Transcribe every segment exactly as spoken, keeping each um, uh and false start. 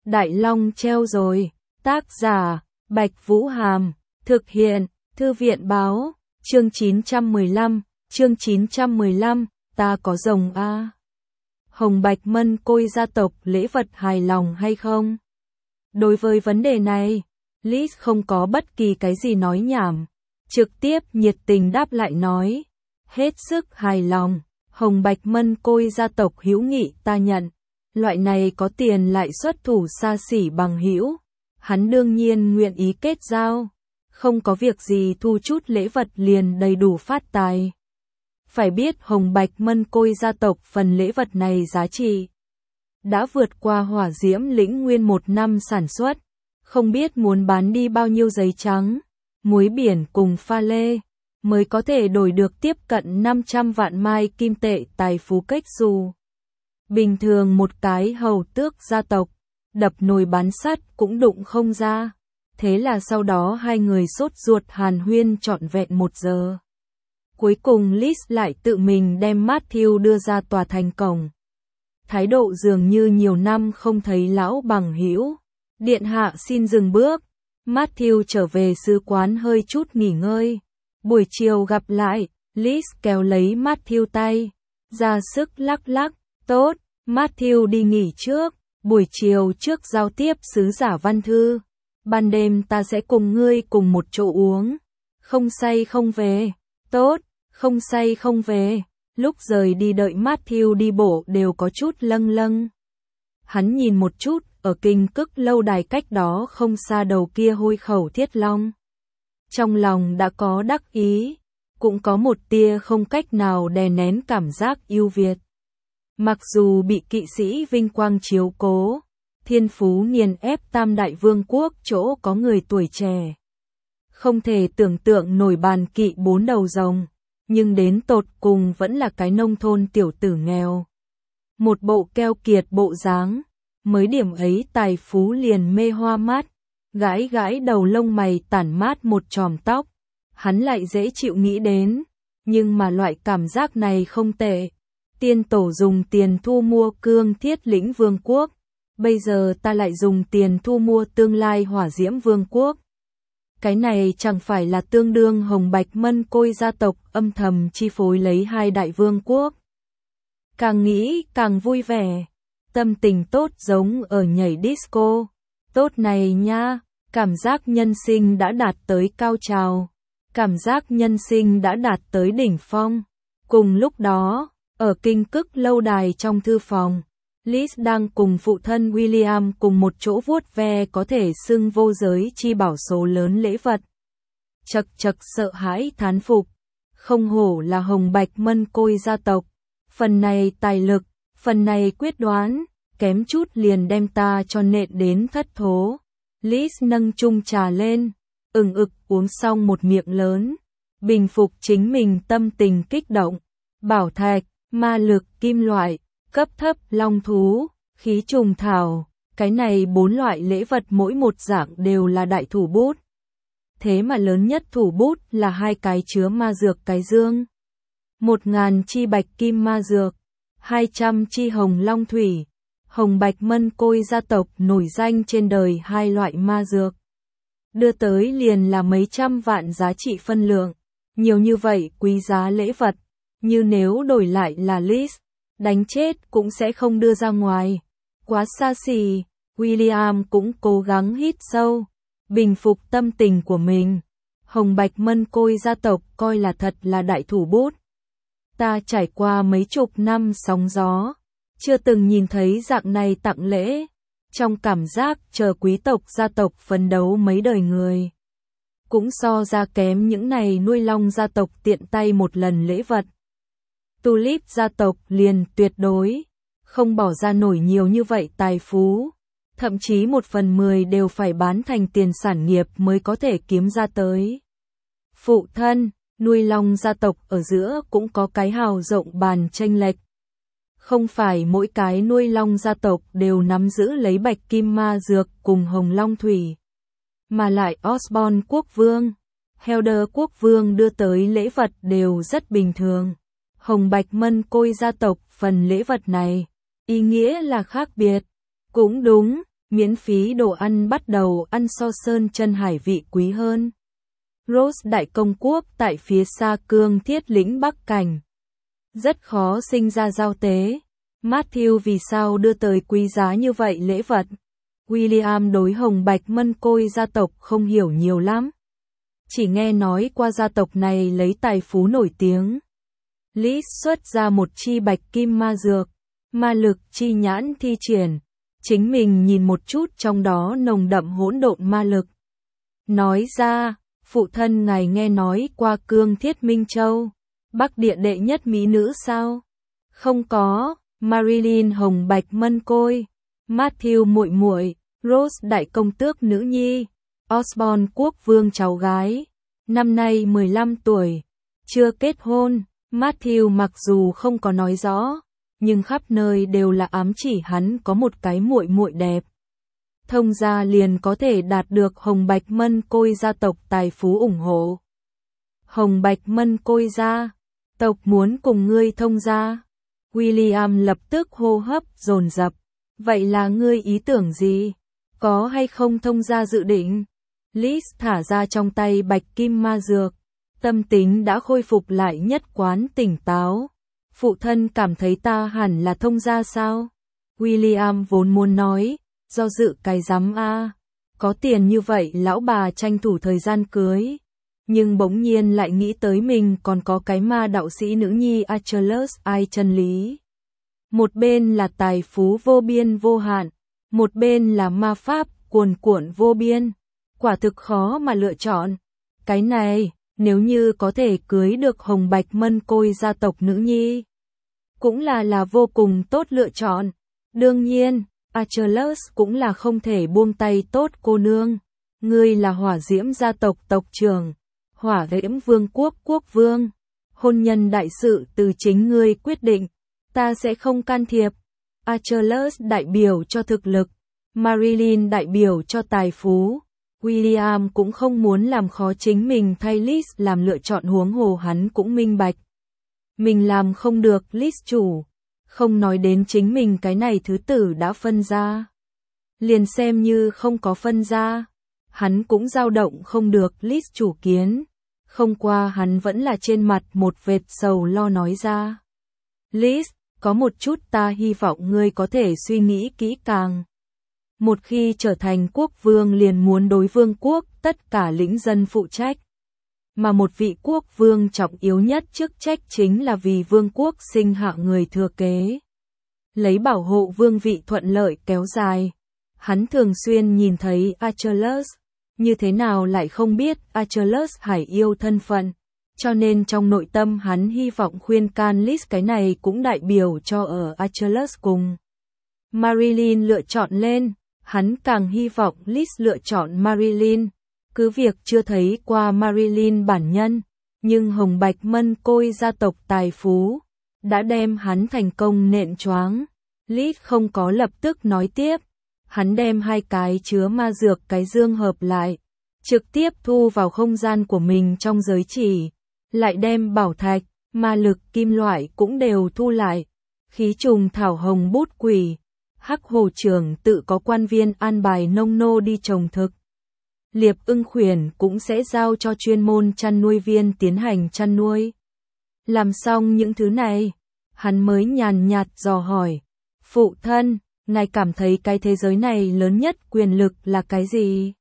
Đại Long treo rồi. Tác giả, Bạch Vũ Hàm. Thực hiện, Thư viện Báo. Chương chín trăm mười lăm, chương chín trăm mười lăm, ta có rồng a. Hồng Bạch Mân Côi gia tộc lễ vật hài lòng hay không? Đối với vấn đề này, Liz không có bất kỳ cái gì nói nhảm, trực tiếp nhiệt tình đáp lại nói, hết sức hài lòng, Hồng Bạch Mân Côi gia tộc hữu nghị ta nhận, loại này có tiền lại xuất thủ xa xỉ bằng hữu, hắn đương nhiên nguyện ý kết giao, không có việc gì thu chút lễ vật liền đầy đủ phát tài. Phải biết Hồng Bạch Mân Côi gia tộc phần lễ vật này giá trị đã vượt qua Hỏa Diễm Lĩnh nguyên một năm sản xuất, không biết muốn bán đi bao nhiêu giấy trắng, muối biển cùng pha lê, mới có thể đổi được tiếp cận năm trăm vạn mai kim tệ tài phú cách dù. Bình thường một cái hầu tước gia tộc, đập nồi bán sắt cũng đụng không ra, thế là sau đó hai người sốt ruột hàn huyên trọn vẹn một giờ. Cuối cùng Liz lại tự mình đem Matthew đưa ra tòa thành cổng. Thái độ dường như nhiều năm không thấy lão bằng hữu. Điện hạ xin dừng bước. Matthew trở về sứ quán hơi chút nghỉ ngơi. Buổi chiều gặp lại, Liz kéo lấy Matthew tay, ra sức lắc lắc. Tốt, Matthew đi nghỉ trước, buổi chiều trước giao tiếp sứ giả văn thư. Ban đêm ta sẽ cùng ngươi cùng một chỗ uống. Không say không về. Tốt. Không say không về, lúc rời đi đợi Matthew đi bộ đều có chút lâng lâng. Hắn nhìn một chút, ở Kinh Cức lâu đài cách đó không xa đầu kia hôi khẩu thiết long. Trong lòng đã có đắc ý, cũng có một tia không cách nào đè nén cảm giác yêu Việt. Mặc dù bị kỵ sĩ vinh quang chiếu cố, thiên phú nghiền ép tam đại vương quốc chỗ có người tuổi trẻ. Không thể tưởng tượng nổi bàn kỵ bốn đầu rồng. Nhưng đến tột cùng vẫn là cái nông thôn tiểu tử nghèo. Một bộ keo kiệt bộ dáng, mới điểm ấy tài phú liền mê hoa mắt, gãi gãi đầu lông mày tản mát một chòm tóc, hắn lại dễ chịu nghĩ đến, nhưng mà loại cảm giác này không tệ. Tiên tổ dùng tiền thu mua cương thiết lĩnh vương quốc, bây giờ ta lại dùng tiền thu mua tương lai hỏa diễm vương quốc. Cái này chẳng phải là tương đương Hồng Bạch Mân Côi gia tộc âm thầm chi phối lấy hai đại vương quốc. Càng nghĩ càng vui vẻ, tâm tình tốt giống ở nhảy disco. Tốt này nha, cảm giác nhân sinh đã đạt tới cao trào, cảm giác nhân sinh đã đạt tới đỉnh phong. Cùng lúc đó, ở Kinh Cức lâu đài trong thư phòng, Liz đang cùng phụ thân William cùng một chỗ vuốt ve có thể xưng vô giới chi bảo số lớn lễ vật. Chật chật sợ hãi thán phục, không hổ là Hồng Bạch Mân Côi gia tộc, phần này tài lực, phần này quyết đoán, kém chút liền đem ta cho nện đến thất thố. Liz nâng chung trà lên, ừng ực uống xong một miệng lớn, bình phục chính mình tâm tình kích động, bảo thạch, ma lực, kim loại. Cấp thấp long thú, khí trùng thảo, cái này bốn loại lễ vật mỗi một dạng đều là đại thủ bút. Thế mà lớn nhất thủ bút là hai cái chứa ma dược cái dương. Một ngàn chi bạch kim ma dược, hai trăm chi hồng long thủy. Hồng Bạch Mân Côi gia tộc nổi danh trên đời hai loại ma dược. Đưa tới liền là mấy trăm vạn giá trị phân lượng. Nhiều như vậy quý giá lễ vật, như nếu đổi lại là Liz, đánh chết cũng sẽ không đưa ra ngoài. Quá xa xỉ, William cũng cố gắng hít sâu, bình phục tâm tình của mình. Hồng Bạch Mân Côi gia tộc coi là thật là đại thủ bút. Ta trải qua mấy chục năm sóng gió, chưa từng nhìn thấy dạng này tặng lễ. Trong cảm giác chờ quý tộc gia tộc phấn đấu mấy đời người. Cũng so ra kém những này nuôi long gia tộc tiện tay một lần lễ vật. Tulip gia tộc liền tuyệt đối không bỏ ra nổi nhiều như vậy tài phú, thậm chí một phần mười đều phải bán thành tiền sản nghiệp mới có thể kiếm ra tới. Phụ thân, nuôi long gia tộc ở giữa cũng có cái hào rộng bàn chênh lệch. Không phải mỗi cái nuôi long gia tộc đều nắm giữ lấy bạch kim ma dược cùng hồng long thủy, mà lại Osborne quốc vương, Helder quốc vương đưa tới lễ vật đều rất bình thường. Hồng Bạch Mân Côi gia tộc phần lễ vật này, ý nghĩa là khác biệt. Cũng đúng, miễn phí đồ ăn bắt đầu ăn so sơn chân hải vị quý hơn. Rose đại công quốc tại phía xa cương thiết lĩnh Bắc Cảnh. Rất khó sinh ra giao tế. Matthew vì sao đưa tới quý giá như vậy lễ vật? William đối Hồng Bạch Mân Côi gia tộc không hiểu nhiều lắm. Chỉ nghe nói qua gia tộc này lấy tài phú nổi tiếng. Liz xuất ra một chi bạch kim ma dược, ma lực chi nhãn thi triển. Chính mình nhìn một chút trong đó nồng đậm hỗn độn ma lực. Nói ra, phụ thân ngài nghe nói qua Cương Thiết Minh Châu, Bắc địa đệ nhất mỹ nữ sao? Không có. Marilyn Hồng Bạch Mân Côi, Matthew muội muội, Rose đại công tước nữ nhi, Osborne quốc vương cháu gái, năm nay mười lăm tuổi, chưa kết hôn. Matthew mặc dù không có nói rõ, nhưng khắp nơi đều là ám chỉ hắn có một cái muội muội đẹp. Thông gia liền có thể đạt được Hồng Bạch Mân Côi gia tộc tài phú ủng hộ. Hồng Bạch Mân Côi gia, tộc muốn cùng ngươi thông gia. William lập tức hô hấp dồn dập. Vậy là ngươi ý tưởng gì? Có hay không thông gia dự định? Liz thả ra trong tay bạch kim ma dược. Tâm tính đã khôi phục lại nhất quán tỉnh táo. Phụ thân cảm thấy ta hẳn là thông gia sao? William vốn muốn nói, do dự cái rắm a, có tiền như vậy lão bà tranh thủ thời gian cưới. Nhưng bỗng nhiên lại nghĩ tới mình còn có cái ma đạo sĩ nữ nhi Achilles ai chân lý. Một bên là tài phú vô biên vô hạn, một bên là ma pháp cuồn cuộn vô biên. Quả thực khó mà lựa chọn. Cái này, nếu như có thể cưới được Hồng Bạch Mân Côi gia tộc nữ nhi, cũng là là vô cùng tốt lựa chọn. Đương nhiên, Achilles cũng là không thể buông tay tốt cô nương. Ngươi là hỏa diễm gia tộc tộc trưởng, hỏa diễm vương quốc quốc vương. Hôn nhân đại sự từ chính ngươi quyết định, ta sẽ không can thiệp. Achilles đại biểu cho thực lực, Marilyn đại biểu cho tài phú. William cũng không muốn làm khó chính mình thay Liz làm lựa chọn, huống hồ hắn cũng minh bạch. Mình làm không được Liz chủ, không nói đến chính mình cái này thứ tử đã phân ra. Liền xem như không có phân ra, hắn cũng dao động không được Liz chủ kiến. Không qua hắn vẫn là trên mặt một vệt sầu lo nói ra. Liz, có một chút ta hy vọng ngươi có thể suy nghĩ kỹ càng. Một khi trở thành quốc vương liền muốn đối vương quốc tất cả lĩnh dân phụ trách. Mà một vị quốc vương trọng yếu nhất chức trách chính là vì vương quốc sinh hạ người thừa kế. Lấy bảo hộ vương vị thuận lợi kéo dài. Hắn thường xuyên nhìn thấy Achilles, như thế nào lại không biết Achilles hải yêu thân phận. Cho nên trong nội tâm hắn hy vọng khuyên can Liz, cái này cũng đại biểu cho ở Achilles cùng Marilyn lựa chọn lên. Hắn càng hy vọng Liz lựa chọn Marilyn. Cứ việc chưa thấy qua Marilyn bản nhân, nhưng Hồng Bạch Mân Côi gia tộc tài phú đã đem hắn thành công nện choáng. Liz không có lập tức nói tiếp. Hắn đem hai cái chứa ma dược cái dương hợp lại, trực tiếp thu vào không gian của mình trong giới chỉ, lại đem bảo thạch, ma lực kim loại cũng đều thu lại. Khí trùng thảo hồng bút quỷ, Hắc Hồ trưởng tự có quan viên an bài nông nô đi trồng thực. Liệp ưng khuyển cũng sẽ giao cho chuyên môn chăn nuôi viên tiến hành chăn nuôi. Làm xong những thứ này, hắn mới nhàn nhạt dò hỏi. Phụ thân, ngài cảm thấy cái thế giới này lớn nhất quyền lực là cái gì?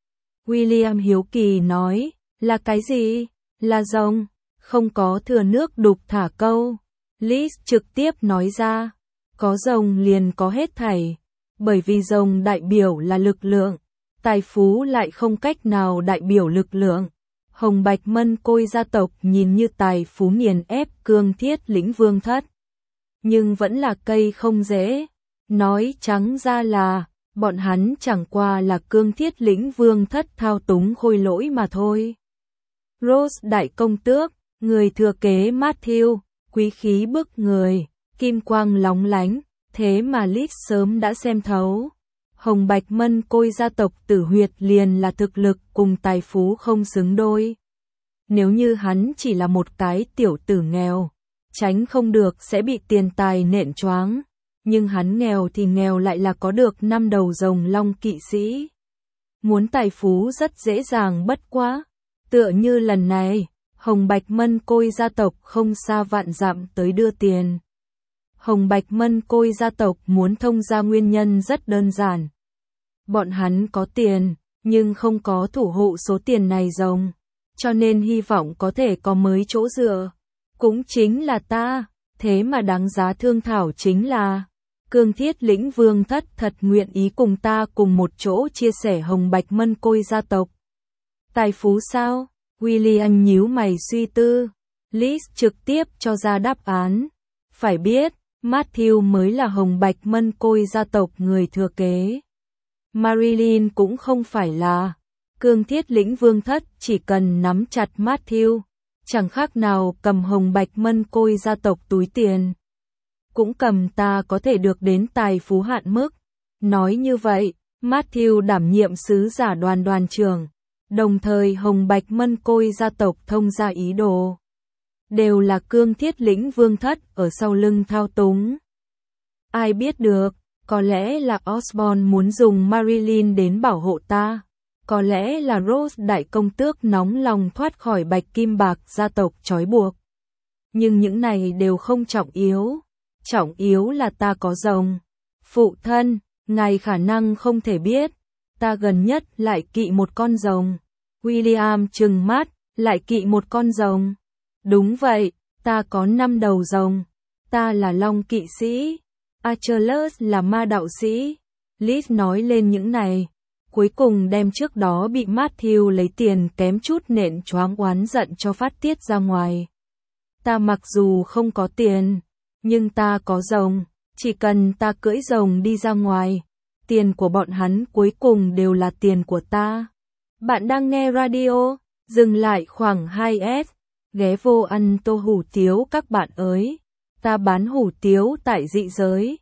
William hiếu kỳ nói, là cái gì? Là rồng, không có thừa nước đục thả câu. Liz trực tiếp nói ra, có rồng liền có hết thảy, bởi vì rồng đại biểu là lực lượng, tài phú lại không cách nào đại biểu lực lượng. Hồng Bạch Mân Côi gia tộc nhìn như tài phú nghiền ép Cương Thiết lĩnh vương thất, nhưng vẫn là cây không dễ. Nói trắng ra là, bọn hắn chẳng qua là Cương Thiết lĩnh vương thất thao túng khôi lỗi mà thôi. Rose đại công tước, người thừa kế Matthew, quý khí bức người, kim quang lóng lánh, thế mà Liz sớm đã xem thấu. Hồng Bạch Mân Côi gia tộc tử huyệt liền là thực lực cùng tài phú không xứng đôi. Nếu như hắn chỉ là một cái tiểu tử nghèo, tránh không được sẽ bị tiền tài nện choáng. nhưng hắn nghèo thì nghèo lại là có được năm đầu rồng long kỵ sĩ. Muốn tài phú rất dễ dàng bất quá, tựa như lần này, Hồng Bạch Mân Côi gia tộc không xa vạn dặm tới đưa tiền. Hồng Bạch Mân Côi gia tộc muốn thông ra nguyên nhân rất đơn giản. Bọn hắn có tiền, nhưng không có thủ hộ số tiền này rồng, cho nên hy vọng có thể có mới chỗ dựa. Cũng chính là ta, thế mà đáng giá thương thảo chính là Cương Thiết Lĩnh Vương Thất thật nguyện ý cùng ta cùng một chỗ chia sẻ Hồng Bạch Mân Côi gia tộc. Tài phú sao? William nhíu mày suy tư. Liz trực tiếp cho ra đáp án. Phải biết, Matthew mới là Hồng Bạch Mân Côi gia tộc người thừa kế. Marilyn cũng không phải là. Cương Thiết Lĩnh Vương Thất chỉ cần nắm chặt Matthew, chẳng khác nào cầm Hồng Bạch Mân Côi gia tộc túi tiền. Cũng cầm ta có thể được đến tài phú hạn mức. Nói như vậy, Matthew đảm nhiệm sứ giả đoàn đoàn trưởng, đồng thời Hồng Bạch Mân Côi gia tộc thông ra ý đồ. Đều là Cương Thiết Lĩnh Vương Thất ở sau lưng thao túng. Ai biết được, có lẽ là Osborn muốn dùng Marilyn đến bảo hộ ta. Có lẽ là Rose đại công tước nóng lòng thoát khỏi Bạch Kim Bạc gia tộc trói buộc. Nhưng những này đều không trọng yếu. Trọng yếu là ta có rồng. Phụ thân, ngài khả năng không thể biết. Ta gần nhất lại kỵ một con rồng. William trừng mắt, lại kỵ một con rồng. Đúng vậy, ta có năm đầu rồng. Ta là Long kỵ sĩ. Achilles là ma đạo sĩ. Liz nói lên những này. Cuối cùng đem trước đó bị Matthew lấy tiền kém chút nện choáng oán giận cho phát tiết ra ngoài. Ta mặc dù không có tiền, nhưng ta có rồng. Chỉ cần ta cưỡi rồng đi ra ngoài, tiền của bọn hắn cuối cùng đều là tiền của ta. Bạn đang nghe radio, dừng lại khoảng hai S, ghé vô ăn tô hủ tiếu các bạn ơi. Ta bán hủ tiếu tại dị giới.